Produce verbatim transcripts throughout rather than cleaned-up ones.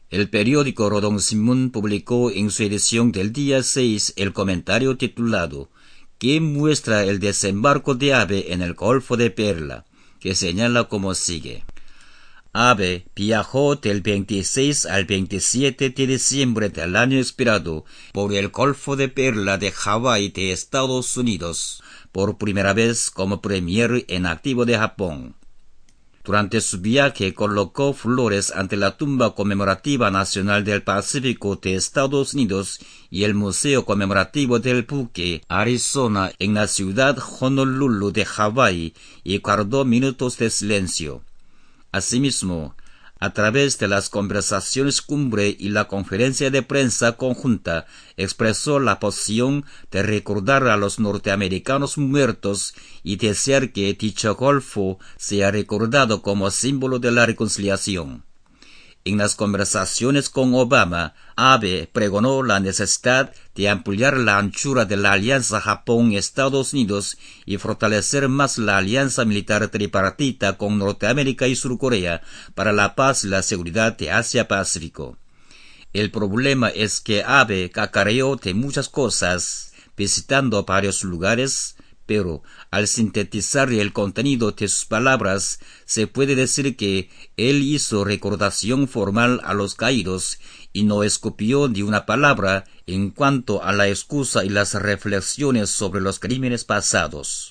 El periódico Rodong Sinmun publicó en su edición del día seis el comentario titulado que muestra el desembarco de Abe en el Golfo de Perla, que señala como sigue. Abe viajó del veintiséis al veintisiete de diciembre del año expirado por el Golfo de Perla de Hawái de Estados Unidos, por primera vez como premier en activo de Japón. Durante su viaje colocó flores ante la tumba conmemorativa nacional del Pacífico de Estados Unidos y el Museo Conmemorativo del Buque, Arizona, en la ciudad Honolulu de Hawái, y guardó minutos de silencio. Asimismo, a través de las conversaciones cumbre y la conferencia de prensa conjunta, expresó la posición de recordar a los norteamericanos muertos y desear que dicho golfo sea recordado como símbolo de la reconciliación. En las conversaciones con Obama, Abe pregonó la necesidad de ampliar la anchura de la alianza Japón-Estados Unidos y fortalecer más la alianza militar tripartita con Norteamérica y Surcorea para la paz y la seguridad de Asia-Pacífico. El problema es que Abe cacareó de muchas cosas, visitando varios lugares, pero al sintetizar el contenido de sus palabras, se puede decir que él hizo recordación formal a los caídos y no escupió ni una palabra en cuanto a la excusa y las reflexiones sobre los crímenes pasados.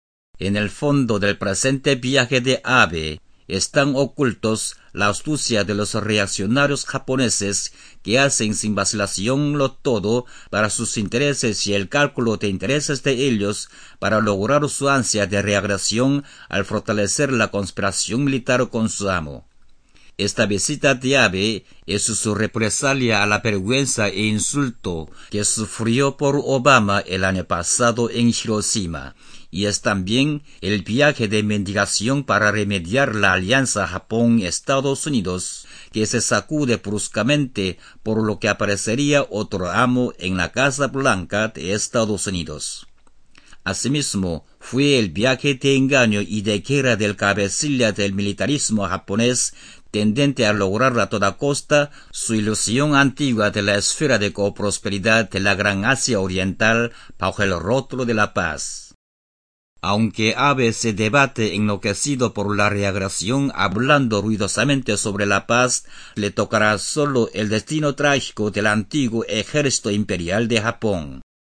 En el fondo del presente viaje de Abe están ocultos la astucia de los reaccionarios japoneses que hacen sin vacilación lo todo para sus intereses y el cálculo de intereses de ellos para lograr su ansia de reagresión al fortalecer la conspiración militar con su amo. Esta visita de Abe es su represalia a la vergüenza e insulto que sufrió por Obama el año pasado en Hiroshima, y es también el viaje de mendigación para remediar la alianza Japón-Estados Unidos, que se sacude bruscamente por lo que aparecería otro amo en la Casa Blanca de Estados Unidos. Asimismo, fue el viaje de engaño y de guerra del cabecilla del militarismo japonés tendente a lograr a toda costa su ilusión antigua de la esfera de coprosperidad de la Gran Asia Oriental bajo el rótulo de la paz. Aunque Abe se debate enloquecido por la reagresión hablando ruidosamente sobre la paz, le tocará solo el destino trágico del antiguo ejército imperial de Japón.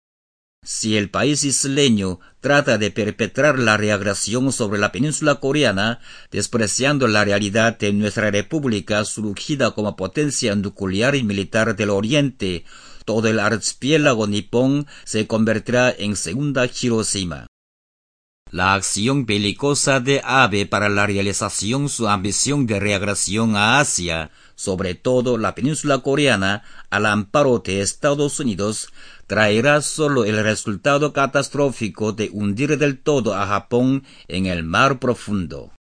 Si el país isleño trata de perpetrar la reagresión sobre la península coreana, despreciando la realidad de nuestra república surgida como potencia nuclear y militar del oriente, todo el archipiélago nipón se convertirá en segunda Hiroshima. La acción belicosa de Abe para la realización su ambición de reagresión a Asia, sobre todo la península coreana, al amparo de Estados Unidos, traerá solo el resultado catastrófico de hundir del todo a Japón en el mar profundo.